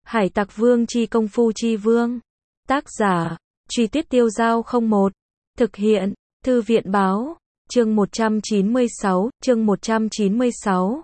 Hải Tặc Vương chi công phu chi vương. Tác giả, Truy Tuyết Tiêu Giao 01. Thực hiện, Thư viện báo, chương 196, chương 196.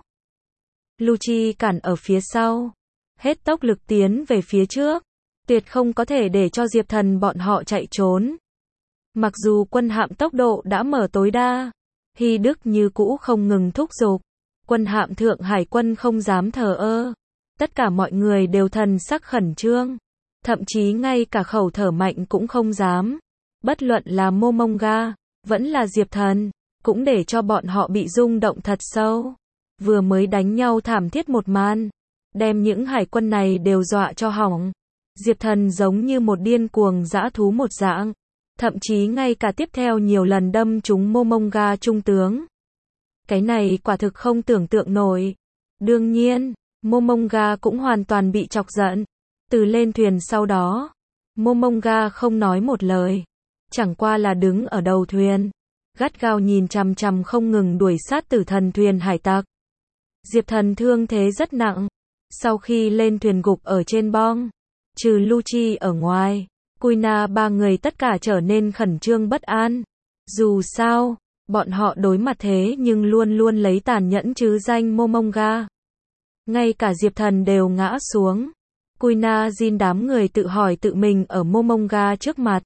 Lucci cản ở phía sau, hết tốc lực tiến về phía trước, tuyệt không có thể để cho Diệp Thần bọn họ chạy trốn. Mặc dù quân hạm tốc độ đã mở tối đa, Hy Đức như cũ không ngừng thúc giục, quân hạm Thượng Hải quân không dám thờ ơ. Tất cả mọi người đều thần sắc khẩn trương, thậm chí ngay cả khẩu thở mạnh cũng không dám. Bất luận là Momonga, vẫn là Diệp Thần, cũng để cho bọn họ bị rung động thật sâu. Vừa mới đánh nhau thảm thiết một màn, đem những hải quân này đều dọa cho hỏng. Diệp Thần giống như một điên cuồng dã thú một dạng, thậm chí ngay cả tiếp theo nhiều lần đâm trúng Momonga trung tướng. Cái này quả thực không tưởng tượng nổi. Đương nhiên, Momonga cũng hoàn toàn bị chọc giận. Từ lên thuyền sau đó, Momonga không nói một lời, chẳng qua là đứng ở đầu thuyền, gắt gao nhìn chằm chằm không ngừng đuổi sát tử thần thuyền hải tặc. Diệp Thần thương thế rất nặng, sau khi lên thuyền gục ở trên bong, trừ Lucci ở ngoài, Kuina ba người tất cả trở nên khẩn trương bất an. Dù sao, bọn họ đối mặt thế nhưng luôn luôn lấy tàn nhẫn chứ danh Momonga. Ngay cả Diệp Thần đều ngã xuống. Kuina Jin đám người tự hỏi tự mình ở Momonga trước mặt,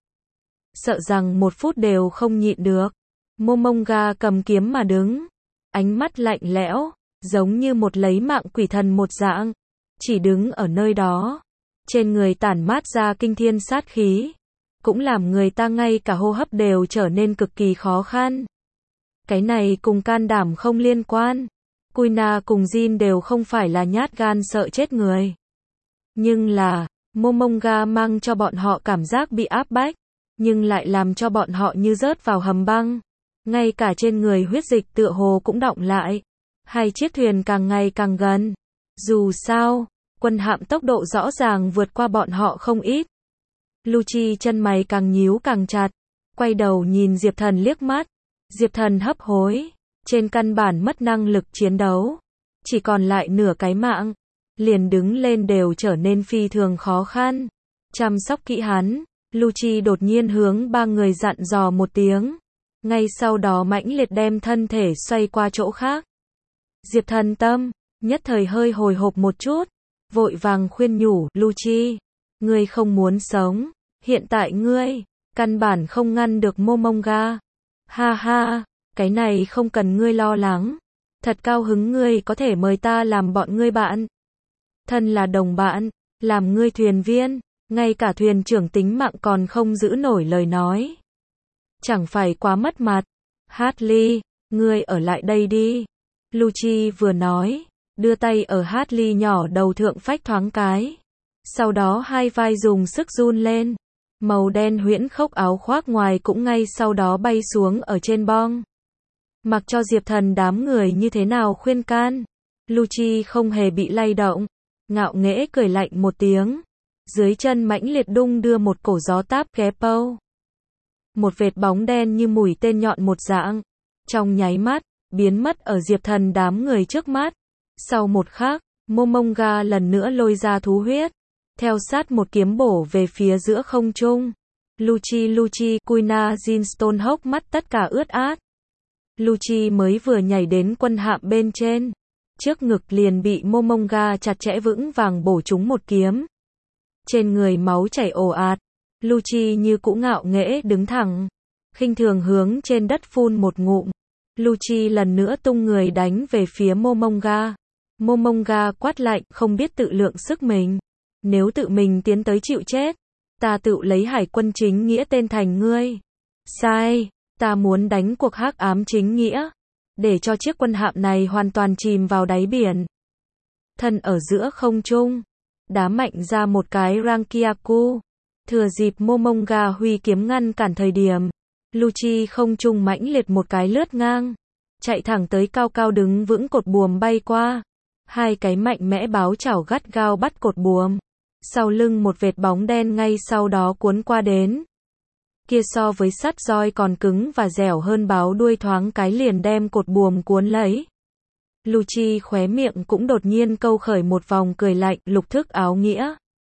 sợ rằng một phút đều không nhịn được. Momonga cầm kiếm mà đứng, ánh mắt lạnh lẽo, giống như một lấy mạng quỷ thần một dạng, chỉ đứng ở nơi đó, trên người tản mát ra kinh thiên sát khí, cũng làm người ta ngay cả hô hấp đều trở nên cực kỳ khó khăn. Cái này cùng can đảm không liên quan. Kuina cùng Jin đều không phải là nhát gan sợ chết người. Nhưng là, Momonga mang cho bọn họ cảm giác bị áp bách, nhưng lại làm cho bọn họ như rớt vào hầm băng. Ngay cả trên người huyết dịch tựa hồ cũng đọng lại. Hai chiếc thuyền càng ngày càng gần. Dù sao, quân hạm tốc độ rõ ràng vượt qua bọn họ không ít. Lucci chân mày càng nhíu càng chặt, quay đầu nhìn Diệp Thần liếc mắt. Diệp Thần hấp hối, trên căn bản mất năng lực chiến đấu, chỉ còn lại nửa cái mạng, liền đứng lên đều trở nên phi thường khó khăn. Chăm sóc kỹ hắn, Lucci đột nhiên hướng ba người dặn dò một tiếng, ngay sau đó mãnh liệt đem thân thể xoay qua chỗ khác. Diệp Thần tâm, nhất thời hơi hồi hộp một chút, vội vàng khuyên nhủ, Lucci, ngươi không muốn sống, hiện tại ngươi, căn bản không ngăn được Momonga. Ha ha, cái này không cần ngươi lo lắng, thật cao hứng ngươi có thể mời ta làm bọn ngươi bạn. Thân là đồng bạn, làm ngươi thuyền viên, ngay cả thuyền trưởng tính mạng còn không giữ nổi lời nói. Chẳng phải quá mất mặt. Hartley, ngươi ở lại đây đi. Lucci vừa nói, đưa tay ở Hartley nhỏ đầu thượng phách thoáng cái. Sau đó hai vai dùng sức run lên. Màu đen huyễn khốc áo khoác ngoài cũng ngay sau đó bay xuống ở trên bong. Mặc cho Diệp Thần đám người như thế nào khuyên can, Lucci không hề bị lay động, ngạo nghễ cười lạnh một tiếng. Dưới chân mãnh liệt đung đưa một cổ gió táp ghé pâu. Một vệt bóng đen như mũi tên nhọn một dạng, trong nháy mắt, biến mất ở Diệp Thần đám người trước mắt. Sau một khắc, Momonga lần nữa lôi ra thú huyết, theo sát một kiếm bổ về phía giữa không trung. Lucci, Kuina Jin hốc mắt tất cả ướt át. Lucci mới vừa nhảy đến quân hạm bên trên, trước ngực liền bị Momonga chặt chẽ vững vàng bổ trúng một kiếm. Trên người máu chảy ồ ạt, Lucci như cũ ngạo nghễ đứng thẳng, khinh thường hướng trên đất phun một ngụm. Lucci lần nữa tung người đánh về phía Momonga. Momonga quát lạnh, không biết tự lượng sức mình. Nếu tự mình tiến tới chịu chết, ta tự lấy hải quân chính nghĩa tên thành ngươi. Sai, ta muốn đánh cuộc hắc ám chính nghĩa, để cho chiếc quân hạm này hoàn toàn chìm vào đáy biển. Thân ở giữa không trung, đá mạnh ra một cái Rankyaku, thừa dịp Momonga huy kiếm ngăn cản thời điểm, Lucci không trung mãnh liệt một cái lướt ngang, chạy thẳng tới cao cao đứng vững cột buồm bay qua. Hai cái mạnh mẽ báo chảo gắt gao bắt cột buồm. Sau lưng một vệt bóng đen ngay sau đó cuốn qua đến. Kia so với sắt roi còn cứng và dẻo hơn báo đuôi thoáng cái liền đem cột buồm cuốn lấy. Lucci khóe miệng cũng đột nhiên câu khởi một vòng cười lạnh, lục thức áo nghĩa.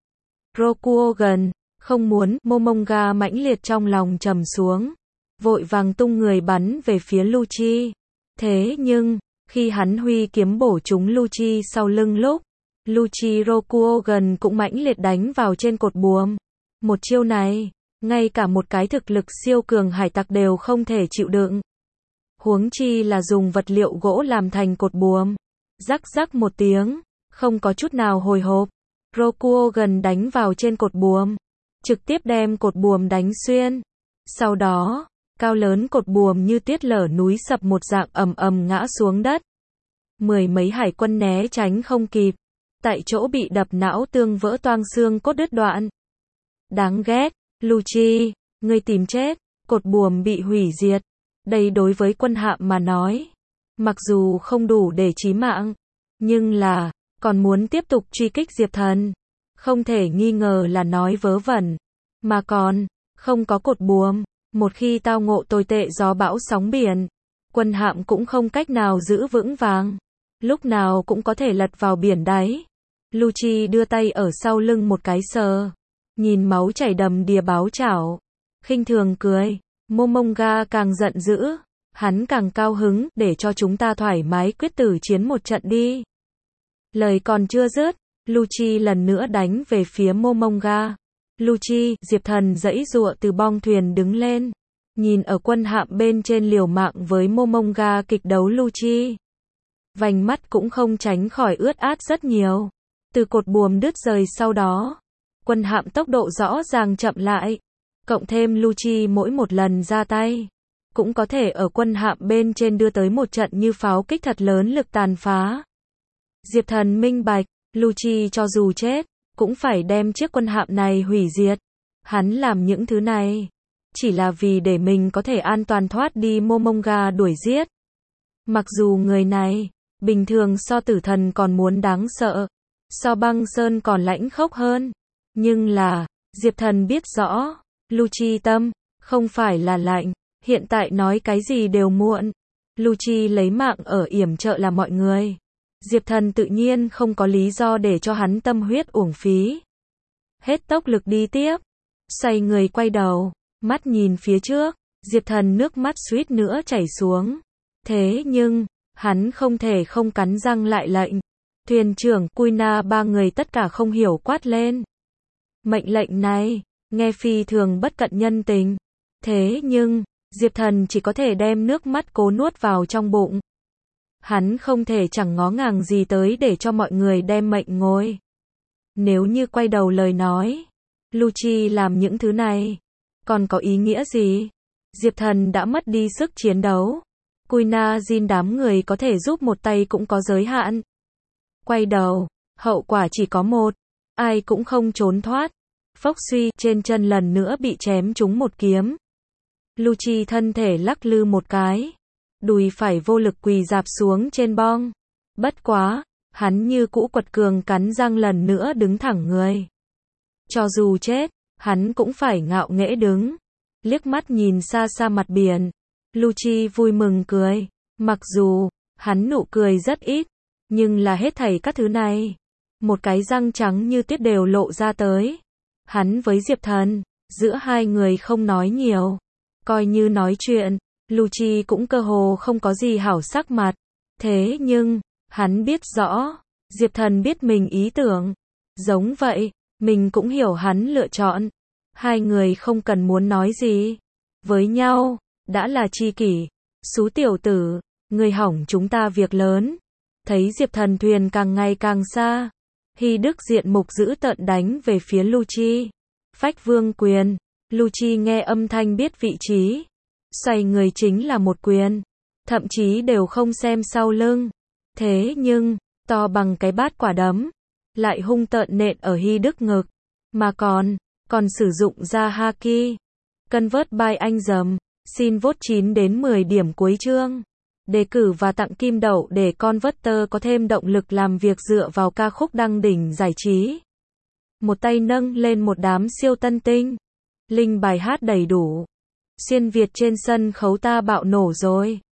Rokuogan, không muốn, Momonga mãnh liệt trong lòng trầm xuống. Vội vàng tung người bắn về phía Lucci. Thế nhưng, khi hắn huy kiếm bổ trúng Lucci sau lưng lúc, Lucci Rokuogan cũng mãnh liệt đánh vào trên cột buồm. Một chiêu này, ngay cả một cái thực lực siêu cường hải tặc đều không thể chịu đựng. Huống chi là dùng vật liệu gỗ làm thành cột buồm. Rắc rắc một tiếng, không có chút nào hồi hộp. Rokuogan đánh vào trên cột buồm, trực tiếp đem cột buồm đánh xuyên. Sau đó, cao lớn cột buồm như tuyết lở núi sập một dạng ầm ầm ngã xuống đất. Mười mấy hải quân né tránh không kịp, tại chỗ bị đập não tương vỡ toang xương cốt đứt đoạn. Đáng ghét, Lucci, ngươi tìm chết, cột buồm bị hủy diệt. Đây đối với quân hạm mà nói, mặc dù không đủ để chí mạng, nhưng là, còn muốn tiếp tục truy kích Diệp Thần. Không thể nghi ngờ là nói vớ vẩn, mà còn, không có cột buồm, một khi tao ngộ tồi tệ gió bão sóng biển, quân hạm cũng không cách nào giữ vững vàng, lúc nào cũng có thể lật vào biển đáy. Lucci đưa tay ở sau lưng một cái sờ, nhìn máu chảy đầm đìa báo chảo, khinh thường cười. Momonga càng giận dữ, hắn càng cao hứng, để cho chúng ta thoải mái quyết tử chiến một trận đi. Lời còn chưa dứt, Lucci lần nữa đánh về phía Momonga. Lucci, Diệp Thần giãy giụa từ bong thuyền đứng lên, nhìn ở quân hạm bên trên liều mạng với Momonga kịch đấu Lucci. Vành mắt cũng không tránh khỏi ướt át rất nhiều. Từ cột buồm đứt rời sau đó, quân hạm tốc độ rõ ràng chậm lại. Cộng thêm Lucci mỗi một lần ra tay, cũng có thể ở quân hạm bên trên đưa tới một trận như pháo kích thật lớn lực tàn phá. Diệp Thần minh bạch, Lucci cho dù chết, cũng phải đem chiếc quân hạm này hủy diệt. Hắn làm những thứ này, chỉ là vì để mình có thể an toàn thoát đi Momonga đuổi giết. Mặc dù người này, bình thường so tử thần còn muốn đáng sợ, so băng sơn còn lãnh khốc hơn, nhưng là, Diệp Thần biết rõ, Lucci tâm, không phải là lạnh, hiện tại nói cái gì đều muộn. Lucci lấy mạng ở yểm trợ là mọi người. Diệp Thần tự nhiên không có lý do để cho hắn tâm huyết uổng phí. Hết tốc lực đi tiếp. Xoay người quay đầu, mắt nhìn phía trước, Diệp Thần nước mắt suýt nữa chảy xuống. Thế nhưng, hắn không thể không cắn răng lại lệnh. Thuyền trưởng, Kuina ba người tất cả không hiểu quát lên. Mệnh lệnh này, nghe phi thường bất cận nhân tình. Thế nhưng, Diệp Thần chỉ có thể đem nước mắt cố nuốt vào trong bụng. Hắn không thể chẳng ngó ngàng gì tới để cho mọi người đem mệnh ngôi. Nếu như quay đầu lời nói, Lucci làm những thứ này, còn có ý nghĩa gì? Diệp Thần đã mất đi sức chiến đấu. Kuina Jin đám người có thể giúp một tay cũng có giới hạn. Quay đầu, hậu quả chỉ có một, ai cũng không trốn thoát. Phốc suy, trên chân lần nữa bị chém trúng một kiếm. Lucci thân thể lắc lư một cái, đùi phải vô lực quỳ rạp xuống trên bong. Bất quá, hắn như cũ quật cường cắn răng lần nữa đứng thẳng người. Cho dù chết, hắn cũng phải ngạo nghễ đứng. Liếc mắt nhìn xa xa mặt biển, Lucci vui mừng cười. Mặc dù, hắn nụ cười rất ít, nhưng là hết thảy các thứ này, một cái răng trắng như tuyết đều lộ ra tới. Hắn với Diệp Thần, giữa hai người không nói nhiều. Coi như nói chuyện, Lucci cũng cơ hồ không có gì hảo sắc mặt. Thế nhưng, hắn biết rõ, Diệp Thần biết mình ý tưởng. Giống vậy, mình cũng hiểu hắn lựa chọn. Hai người không cần muốn nói gì với nhau, đã là tri kỷ. Xú tiểu tử, người hỏng chúng ta việc lớn. Thấy Diệp Thần thuyền càng ngày càng xa, Hy Đức diện mục dữ tợn đánh về phía Lucci. Phách vương quyền. Lucci nghe âm thanh biết vị trí, xoay người chính là một quyền, thậm chí đều không xem sau lưng. Thế nhưng, to bằng cái bát quả đấm, lại hung tợn nện ở Hy Đức ngực, mà còn sử dụng ra haki. Convert by anh dầm, xin vote 9 đến 10 điểm cuối chương. Đề cử và tặng kim đậu để Converter có thêm động lực làm việc dựa vào ca khúc đăng đỉnh giải trí. Một tay nâng lên một đám siêu tân tinh. Linh bài hát đầy đủ. Xuyên Việt trên sân khấu ta bạo nổ rồi.